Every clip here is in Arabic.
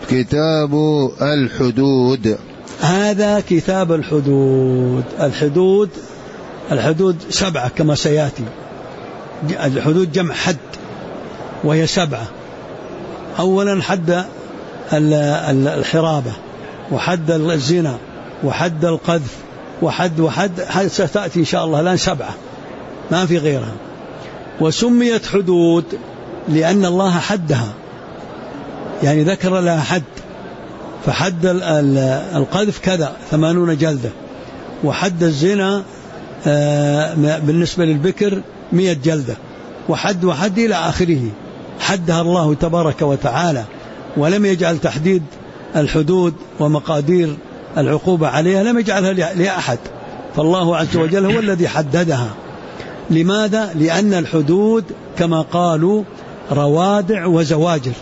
كتاب الحدود. هذا كتاب الحدود. الحدود 7 كما سيأتي. الحدود جمع حد وهي 7. أولا حد الحرابة، وحد الزنا، وحد القذف، وحد ستأتي إن شاء الله الآن 7 ما في غيرها. وسميت حدود لأن الله حدها، يعني ذكر لها حد. فحد القذف كذا 80 جلدة، وحد الزنا بالنسبة للبكر 100 جلدة، وحد إلى آخره. حدها الله تبارك وتعالى، ولم يجعل تحديد الحدود ومقادير العقوبة عليها لم يجعلها لأحد، فالله عز وجل هو الذي حددها. لماذا؟ لأن الحدود كما قالوا روادع وزواجر.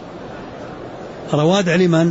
روادع لمن؟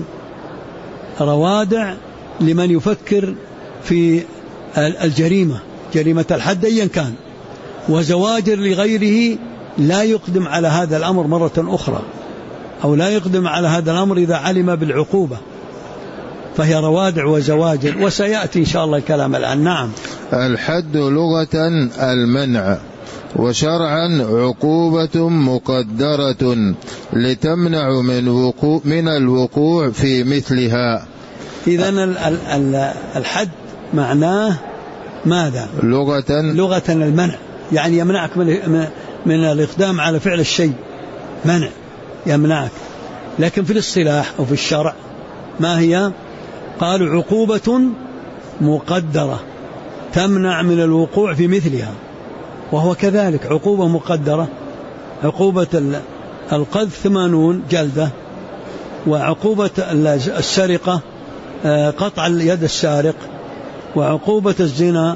روادع لمن يفكر في الجريمة، جريمة الحد أيا كان، وزواجر لغيره لا يقدم على هذا الأمر مرة أخرى، أو لا يقدم على هذا الأمر إذا علم بالعقوبة، فهي روادع وزواجر، وسيأتي إن شاء الله الكلام الآن. نعم. الحد لغة المنع، وشرعا عقوبة مقدرة لتمنع من الوقوع في مثلها. إذن الحد معناه ماذا؟ لغة المنع، يعني يمنعك من الإقدام على فعل الشيء، منع يمنعك. لكن في الاصطلاح أو في الشرع ما هي؟ قالوا عقوبة مقدرة تمنع من الوقوع في مثلها، وهو كذلك عقوبة مقدرة. عقوبة القذف 80 جلدة، وعقوبة السرقة قطع يد السارق، وعقوبة الزنا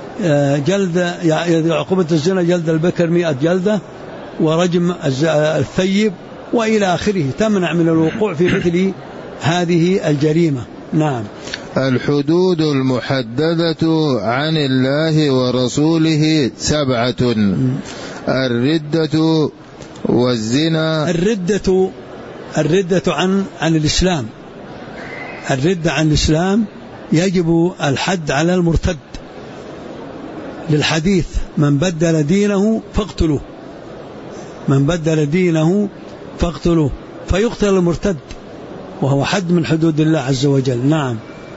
عقوبة الزنا جلد البكر 100 جلدة، ورجم الثيب وإلى آخره، تمنع من الوقوع في مثل هذه الجريمة. نعم. الحدود المحددة عن الله ورسوله 7: الردة والزنا. الردة عن الإسلام. الردة عن الإسلام يجب الحد على المرتد، للحديث من بدل دينه فاقتلوه، من بدل دينه فاقتلوه، فيقتل المرتد، وهو حد من حدود الله عز وجل. نعم.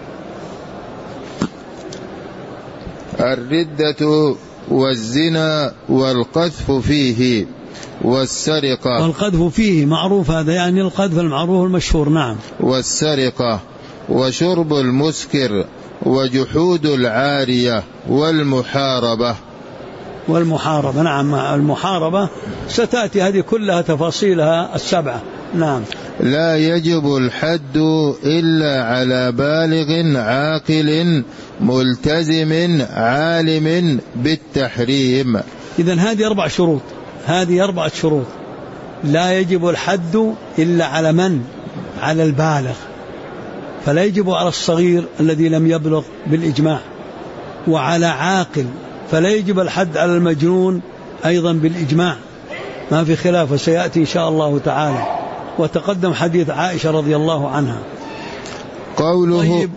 الردة والزنا والقذف فيه والسرقة. والقذف فيه معروف، هذا يعني القذف المعروف المشهور. نعم. والسرقة وشرب المسكر وجحود العارية والمحاربة. نعم. المحاربة ستأتي هذه كلها تفاصيلها 7. نعم. لا يجب الحد إلا على بالغ عاقل ملتزم عالم بالتحريم. إذن هذه 4 شروط. هذه 4 شروط. لا يجب الحد إلا على من؟ على البالغ، فلا يجب على الصغير الذي لم يبلغ بالإجماع، وعلى عاقل، فلا يجب الحد على المجنون أيضا بالإجماع، ما في خلاف، وسيأتي إن شاء الله تعالى. وتقدم حديث عائشة رضي الله عنها. قوله طيب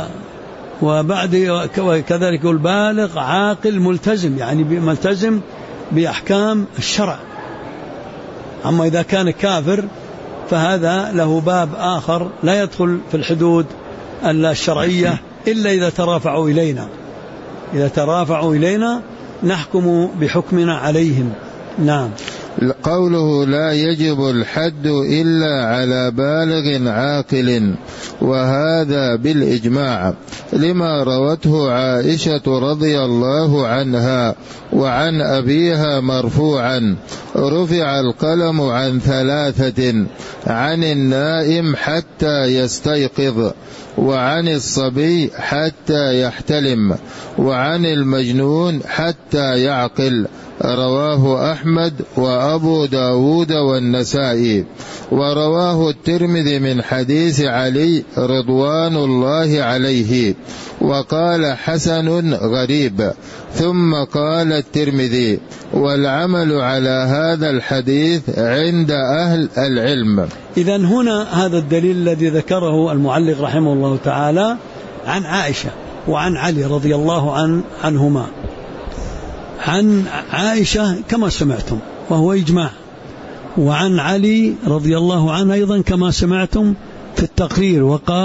وبعد كذلك البالغ عاقل ملتزم، يعني ملتزم بأحكام الشرع. أما إذا كان كافر فهذا له باب آخر، لا يدخل في الحدود الشرعية إلا إذا ترافعوا إلينا. إذا ترافعوا إلينا نحكم بحكمنا عليهم. نعم. قوله لا يجب الحد إلا على بالغ عاقل، وهذا بالإجماع، لما روته عائشة رضي الله عنها وعن أبيها مرفوعا: رفع القلم عن 3: عن النائم حتى يستيقظ، وعن الصبي حتى يحتلم، وعن المجنون حتى يعقل، رواه أحمد وأبو داود والنسائي. ورواه الترمذي من حديث علي رضوان الله عليه وقال حسن غريب. ثم قال الترمذي: والعمل على هذا الحديث عند أهل العلم. إذن هنا هذا الدليل الذي ذكره المعلق رحمه الله تعالى عن عائشة وعن علي رضي الله عنهما. عن عائشة كما سمعتم وهو إجماع، وعن علي رضي الله عنه أيضا كما سمعتم في التقرير.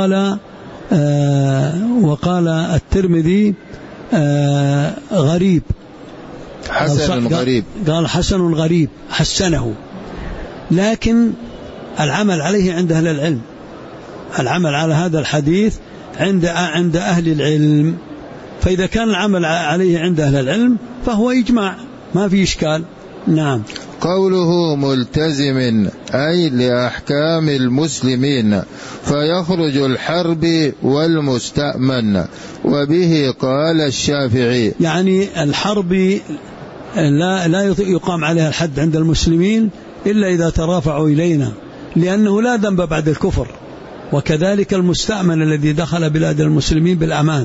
وقال الترمذي غريب، حسن غريب، قال حسن غريب، حسنه. لكن العمل عليه عند أهل العلم، العمل على هذا الحديث عند أهل العلم. فإذا كان العمل عليه عند أهل العلم فهو إجماع، ما في إشكال. نعم. قوله ملتزم أي لأحكام المسلمين، فيخرج الحرب والمستأمن، وبه قال الشافعي. يعني الحرب لا يقام عليها الحد عند المسلمين إلا إذا ترافعوا إلينا، لأنه لا ذنب بعد الكفر. وكذلك المستأمن الذي دخل بلاد المسلمين بالأمان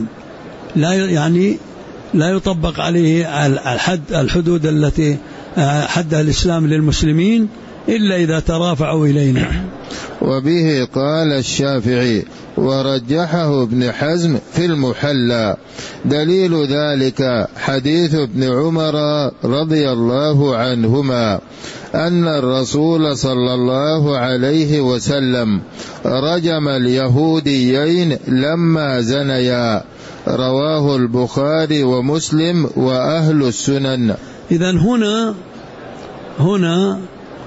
لا يطبق عليه الحدود التي حدها الإسلام للمسلمين إلا إذا ترافعوا إلينا. وبه قال الشافعي، ورجحه ابن حزم في المحلى. دليل ذلك حديث ابن عمر رضي الله عنهما أن الرسول صلى الله عليه وسلم رجم اليهوديين لما زنيا، رواه البخاري ومسلم وأهل السنن. إذن هنا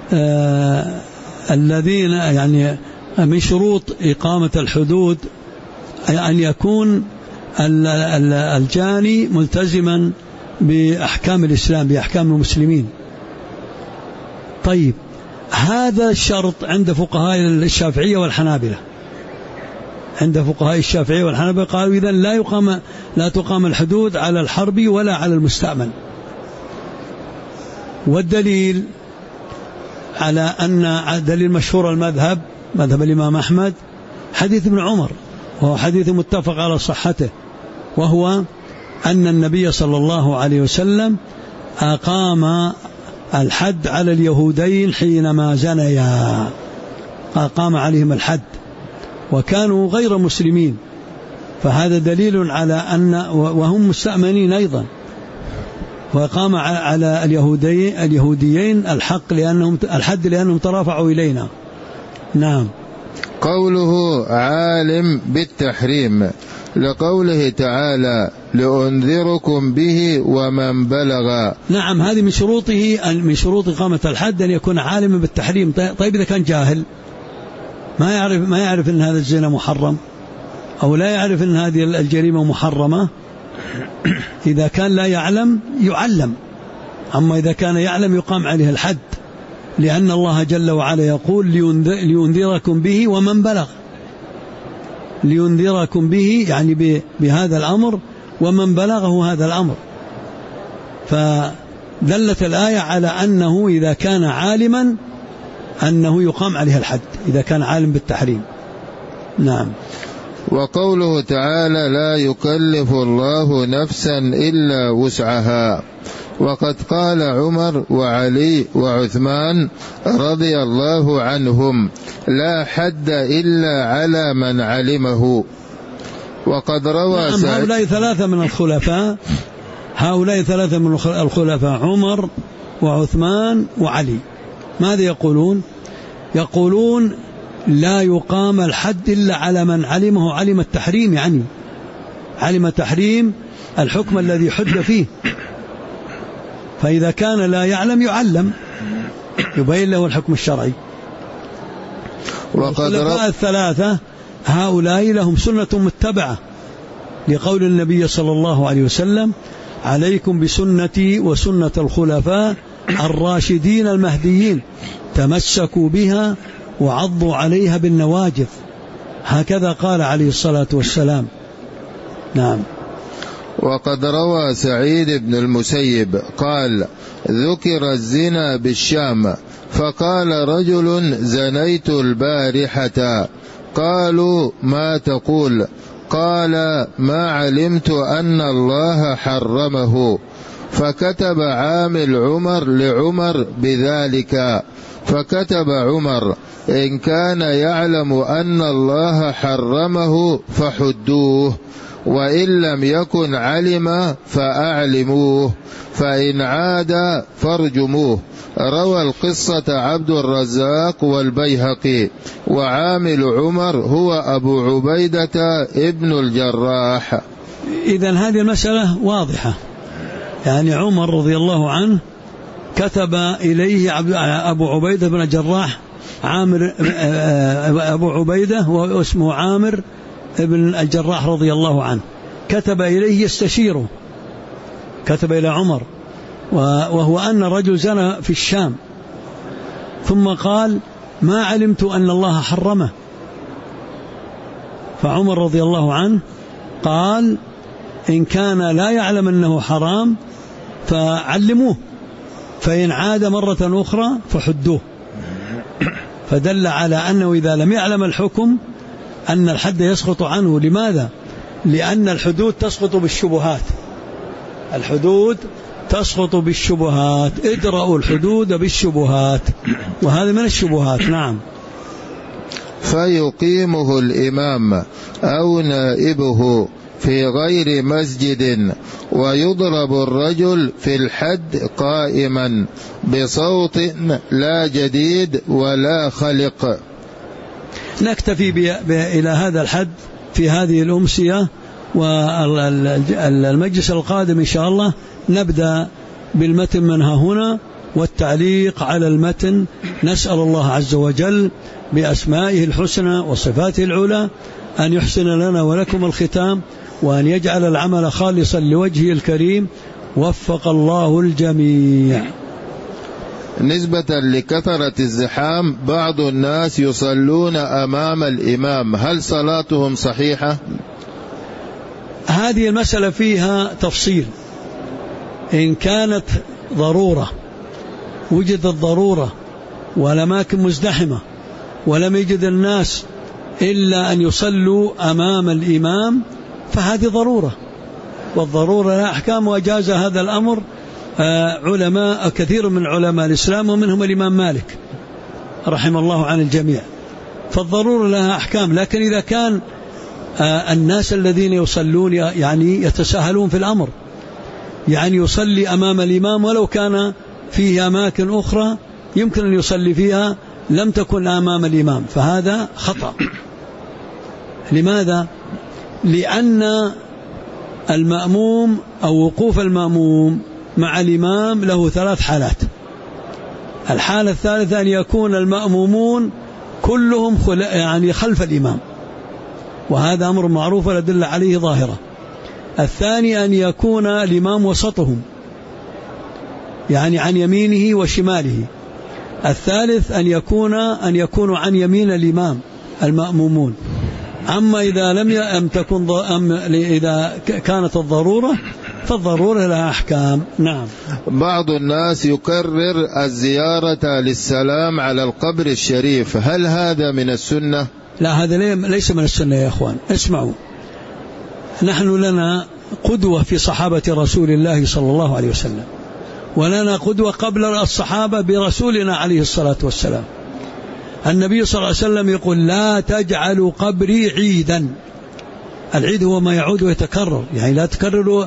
الذين يعني من شروط إقامة الحدود أن يكون الجاني ملتزما بأحكام الإسلام، بأحكام المسلمين. طيب، هذا الشرط عند فقهاء الشافعية والحنابلة. عند فقهاء الشافعية والحنابلة قالوا إذن لا تقام الحدود على الحرب ولا على المستأمن. والدليل على أن دليل مشهور مذهب الإمام أحمد حديث ابن عمر، وهو حديث متفق على صحته، وهو أن النبي صلى الله عليه وسلم أقام الحد على اليهودين حينما زنيا، أقام عليهم الحد وكانوا غير مسلمين. فهذا دليل على أن وهم مستأمنين أيضا، وقام على اليهوديين الحد لأنهم ترافعوا إلينا. نعم. قوله عالم بالتحريم لقوله تعالى لأنذركم به ومن بلغ. نعم، هذه من شروط إقامة الحد أن يكون عالما بالتحريم. طيب إذا كان جاهل ما يعرف أن هذا الزنا محرم، أو لا يعرف أن هذه الجريمة محرمة، إذا كان لا يعلم يعلم. أما إذا كان يعلم يقام عليه الحد، لأن الله جل وعلا يقول لينذركم به ومن بلغ. لينذركم به يعني بهذا الأمر، ومن بلغه هذا الأمر. فدلت الآية على أنه إذا كان عالما أنه يقام عليه الحد، إذا كان عالم بالتحريم. نعم. وقوله تعالى لا يكلف الله نفسا إلا وسعها. وقد قال عمر وعلي وعثمان رضي الله عنهم لا حد إلا على من علمه. وقد روى هؤلاء ثلاثة من الخلفاء عمر وعثمان وعلي ماذا يقولون؟ يقولون لا يقام الحد إلا على من علمه، علم التحريم، يعني علم تحريم الحكم الذي حد فيه. فإذا كان لا يعلم يعلم، يبين له الحكم الشرعي. والخلفاء الثلاثة هؤلاء لهم سنة متبعة، لقول النبي صلى الله عليه وسلم عليكم بسنتي وسنة الخلفاء الراشدين المهديين تمسكوا بها وعضوا عليها بالنواجذ، هكذا قال عليه الصلاة والسلام. نعم. وقد روى سعيد بن المسيب قال ذكر الزنا بالشام، فقال رجل: زنيت البارحة. قالوا: ما تقول؟ قال: ما علمت أن الله حرمه. فكتب عامل عمر لعمر بذلك، فكتب عمر: إن كان يعلم أن الله حرمه فحدوه، وإن لم يكن علم فأعلموه، فإن عاد فارجموه. روى القصة عبد الرزاق والبيهقي، وعامل عمر هو أبو عبيدة ابن الجراح. إذن هذه المسألة واضحة، يعني عمر رضي الله عنه كتب إليه أبو عبيدة بن الجراح، عامر أبو عبيدة واسمه عامر ابن الجراح رضي الله عنه، كتب إليه يستشيره، كتب إلى عمر، وهو أن رجل زنى في الشام، ثم قال: ما علمت أن الله حرمه. فعمر رضي الله عنه قال: إن كان لا يعلم أنه حرام فعلموه، فإن عاد مرة أخرى فحدوه. فدل على أنه إذا لم يعلم الحكم أن الحد يسقط عنه. لماذا؟ لأن الحدود تسقط بالشبهات، الحدود تسقط بالشبهات، ادرأوا الحدود بالشبهات، وهذا من الشبهات. نعم. فيقيمه الإمام أو نائبه في غير مسجد، ويضرب الرجل في الحد قائما بصوت لا جديد ولا خلق. نكتفي إلى هذا الحد في هذه الأمسية، والمجلس القادم إن شاء الله نبدأ بالمتن منها هنا والتعليق على المتن. نسأل الله عز وجل بأسمائه الحسنى وصفاته العلى أن يحسن لنا ولكم الختام، وأن يجعل العمل خالصا لوجهه الكريم. وفق الله الجميع. نسبة لكثرة الزحام بعض الناس يصلون أمام الإمام، هل صلاتهم صحيحة؟ هذه المسألة فيها تفصيل. إن كانت ضرورة، وجدت ضرورة والأماكن مزدحمة ولم يجد الناس إلا أن يصلوا أمام الإمام فهذه ضرورة، والضرورة لها أحكام، وأجاز هذا الأمر علماء كثير من علماء الإسلام، ومنهم الإمام مالك رحمه الله عن الجميع. فالضرورة لها أحكام. لكن إذا كان الناس الذين يصلون يعني يتساهلون في الأمر، يعني يصلي أمام الإمام ولو كان فيه أماكن أخرى يمكن أن يصلي فيها لم تكن أمام الإمام، فهذا خطأ. لماذا؟ لأن المأموم أو وقوف المأموم مع الإمام له 3 حالات. الحالة الثالثة أن يكون المأمومون كلهم يعني خلف الإمام، وهذا أمر معروف والأدلة عليه ظاهرة. الثاني أن يكون الإمام وسطهم، يعني عن يمينه وشماله. الثالث أن يكونوا عن يمين الإمام المأمومون. أما إذا كانت الضرورة فالضرورة لها أحكام. نعم. بعض الناس يكرر الزيارة للسلام على القبر الشريف، هل هذا من السنة؟ لا، هذا ليس من السنة يا أخوان. اسمعوا، نحن لنا قدوة في صحابة رسول الله صلى الله عليه وسلم، ولنا قدوة قبل الصحابة برسولنا عليه الصلاة والسلام. النبي صلى الله عليه وسلم يقول: لا تجعلوا قبري عيدا. العيد هو ما يعود ويتكرر، يعني لا تتكرر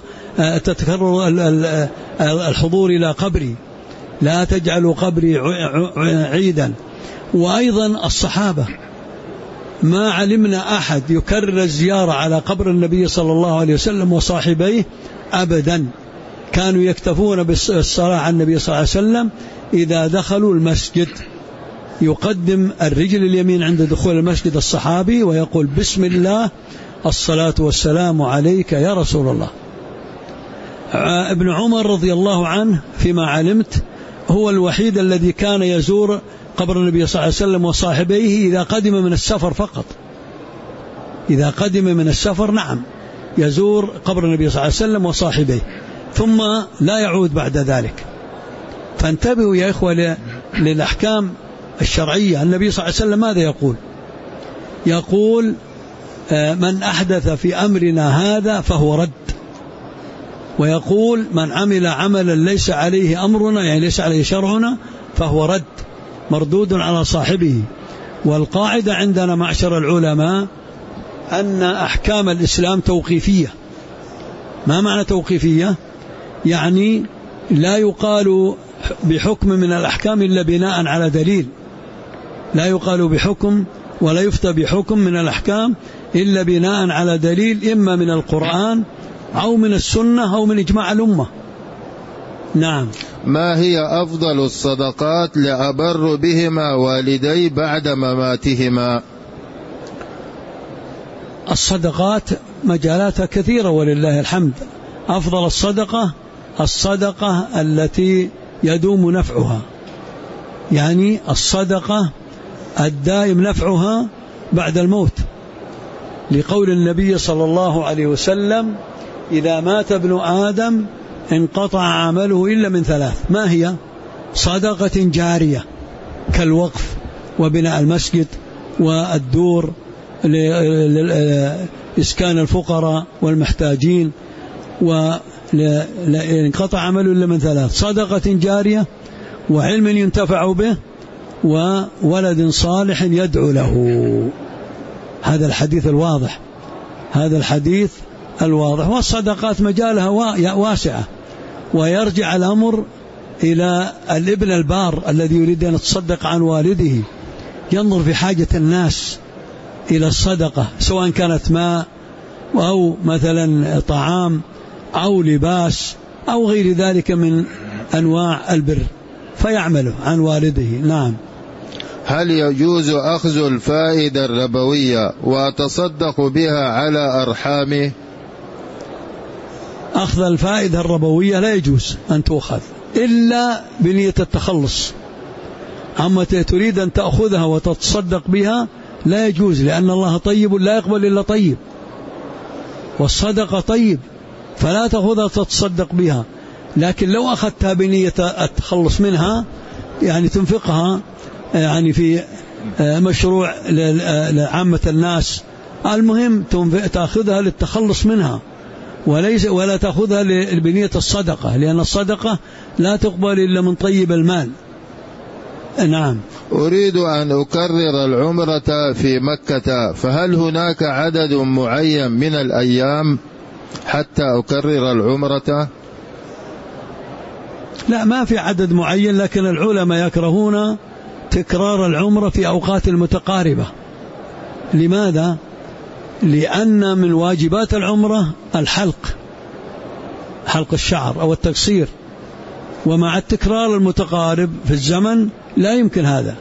الحضور إلى قبري، لا تجعلوا قبري عيدا. وأيضا الصحابة ما علمنا أحد يكرر الزيارة على قبر النبي صلى الله عليه وسلم وصاحبيه أبدا، كانوا يكتفون بالصلاة على النبي صلى الله عليه وسلم إذا دخلوا المسجد. يقدم الرجل اليمين عند دخول المسجد الصحابي ويقول: بسم الله، الصلاة والسلام عليك يا رسول الله. ابن عمر رضي الله عنه فيما علمت هو الوحيد الذي كان يزور قبر النبي صلى الله عليه وسلم وصاحبيه إذا قدم من السفر فقط. إذا قدم من السفر نعم يزور قبر النبي صلى الله عليه وسلم وصاحبيه، ثم لا يعود بعد ذلك. فانتبهوا يا إخوة للأحكام الشرعية. النبي صلى الله عليه وسلم ماذا يقول من أحدث في أمرنا هذا فهو رد، ويقول من عمل عملا ليس عليه أمرنا، يعني ليس عليه شرعنا، فهو رد مردود على صاحبه. والقاعدة عندنا معشر العلماء أن أحكام الإسلام توقيفية. ما معنى توقيفية؟ يعني لا يقال بحكم من الأحكام إلا بناء على دليل، لا يقال بحكم ولا يفتى بحكم من الأحكام إلا بناء على دليل، إما من القرآن أو من السنة أو من إجماع الأمة. نعم. ما هي أفضل الصدقات لأبر بهما والدي بعد مماتهما؟ الصدقات مجالاتها كثيرة ولله الحمد. أفضل الصدقة التي يدوم نفعها، يعني الصدقة الدائم نفعها بعد الموت، لقول النبي صلى الله عليه وسلم إذا مات ابن آدم انقطع عمله إلا من ثلاث. ما هي؟ صدقة جارية كالوقف وبناء المسجد والدور لإسكان الفقراء والمحتاجين، وانقطع عمله إلا من ثلاث: صدقة جارية، وعلم ينتفع به، وولد صالح يدعو له. هذا الحديث الواضح. والصدقات مجالها واسعة، ويرجع الأمر إلى الابن البار الذي يريد أن يتصدق عن والده، ينظر في حاجة الناس إلى الصدقة، سواء كانت ماء أو مثلا طعام أو لباس أو غير ذلك من أنواع البر، فيعمله عن والده. نعم. هل يجوز أخذ الفائدة الربوية وأتصدق بها على أرحامه؟ أخذ الفائدة الربوية لا يجوز أن تؤخذ إلا بنية التخلص. أما تريد أن تأخذها وتتصدق بها لا يجوز، لأن الله طيب لا يقبل إلا طيب، والصدقة طيب، فلا تأخذها تتصدق بها. لكن لو أخذتها بنية التخلص منها، يعني تنفقها يعني في مشروع لعامة الناس، المهم تأخذها للتخلص منها، ولا تأخذها لبنية الصدقة، لأن الصدقة لا تقبل إلا من طيب المال. نعم. أريد أن أكرر العمرة في مكة، فهل هناك عدد معين من الأيام حتى أكرر العمرة؟ لا، ما في عدد معين، لكن العلماء يكرهون تكرار العمرة في أوقات المتقاربة. لماذا؟ لأن من واجبات العمرة حلق الشعر أو التقصير، ومع التكرار المتقارب في الزمن لا يمكن هذا،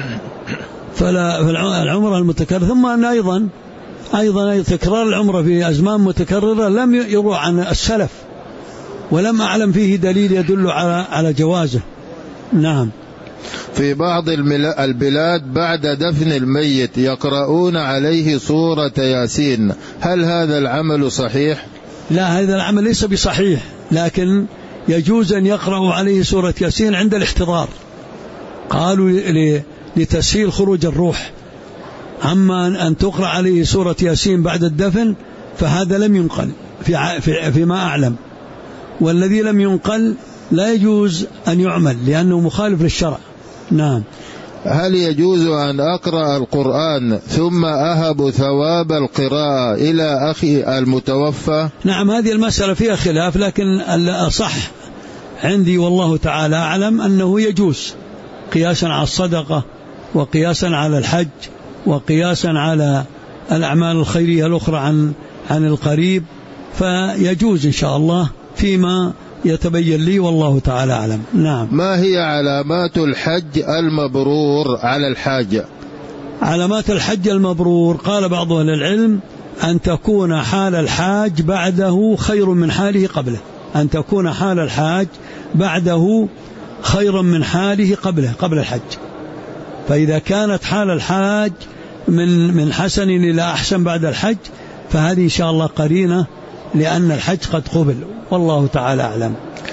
فالعمرة المتكررة. ثم أن أيضا تكرار العمرة في أزمان متكررة لم يروى عن السلف، ولم أعلم فيه دليل يدل على جوازه. نعم. في بعض البلاد بعد دفن الميت يقرؤون عليه سورة ياسين، هل هذا العمل صحيح؟ لا، هذا العمل ليس بصحيح، لكن يجوز أن يقرأ عليه سورة ياسين عند الاحتضار، قالوا لتسهيل خروج الروح. أما أن تقرأ عليه سورة ياسين بعد الدفن فهذا لم ينقل فيما أعلم، والذي لم ينقل لا يجوز أن يعمل لأنه مخالف للشرع. نعم. هل يجوز أن أقرأ القرآن ثم أهب ثواب القراءة إلى أخي المتوفى؟ نعم، هذه المسألة فيها خلاف، لكن الأصح عندي والله تعالى أعلم أنه يجوز، قياسا على الصدقة، وقياسا على الحج، وقياسا على الأعمال الخيرية الأخرى عن القريب، فيجوز إن شاء الله فيما يتبين لي والله تعالى أعلم. نعم. ما هي علامات الحج المبرور على الحاج؟ علامات الحج المبرور قال بعض أهل العلم أن تكون حال الحاج بعده خير من حاله قبله، أن تكون حال الحاج بعده خيرا من حاله قبل الحج. فإذا كانت حال الحاج من حسن إلى أحسن بعد الحج، فهذه إن شاء الله قرينة لأن الحج قد قبل، والله تعالى أعلم.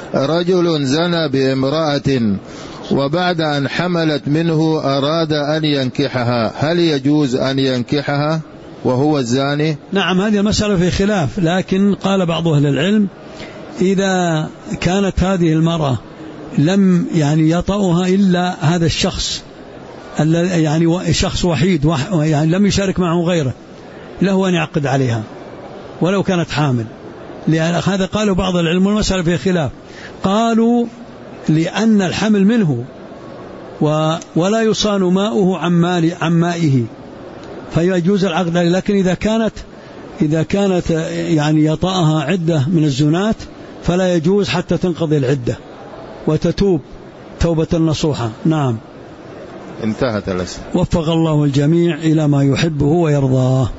رجل زنى بامرأة وبعد أن حملت منه أراد أن ينكحها، هل يجوز أن ينكحها وهو الزاني؟ نعم، هذه المسألة في خلاف، لكن قال بعض أهل العلم إذا كانت هذه المرأة لم يطأها إلا هذا الشخص، شخص وحيد لم يشارك معه غيره، له أن يعقد عليها ولو كانت حامل. لأن هذا قالوا بعض العلم، والمسألة في خلاف. قالوا لأن الحمل منه ولا يصان ماؤه عن مائه فيجوز العقد عليه. لكن إذا كانت يطأها عدة من الزنات فلا يجوز حتى تنقضي العدة وتتوب توبة نصوحة. نعم، انتهت الأسئلة. وفق الله الجميع إلى ما يحبه ويرضاه.